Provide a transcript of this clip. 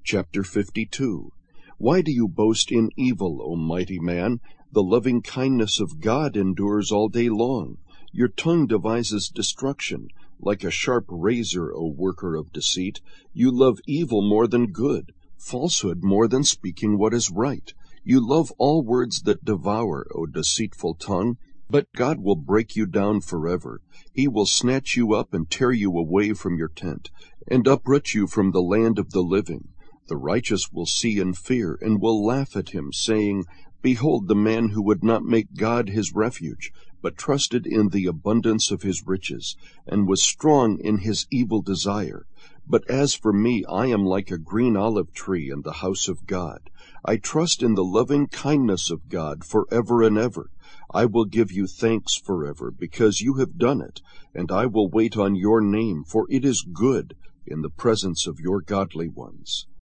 Chapter 52. Why do you boast in evil, O mighty man? The loving kindness of God endures all day long. Your tongue devises destruction. Like a sharp razor, O worker of deceit, you love evil more than good, falsehood more than speaking what is right. You love all words that devour, O deceitful tongue. But God will break you down forever. He will snatch you up and tear you away from your tent, and uproot you from the land of the living. The righteous will see and fear, and will laugh at him, saying, Behold the man who would not make God his refuge, but trusted in the abundance of his riches, and was strong in his evil desire. But as for me, I am like a green olive tree in the house of God. I trust in the loving kindness of God forever and ever. I will give you thanks forever, because you have done it, and I will wait on your name, for it is good in the presence of your godly ones.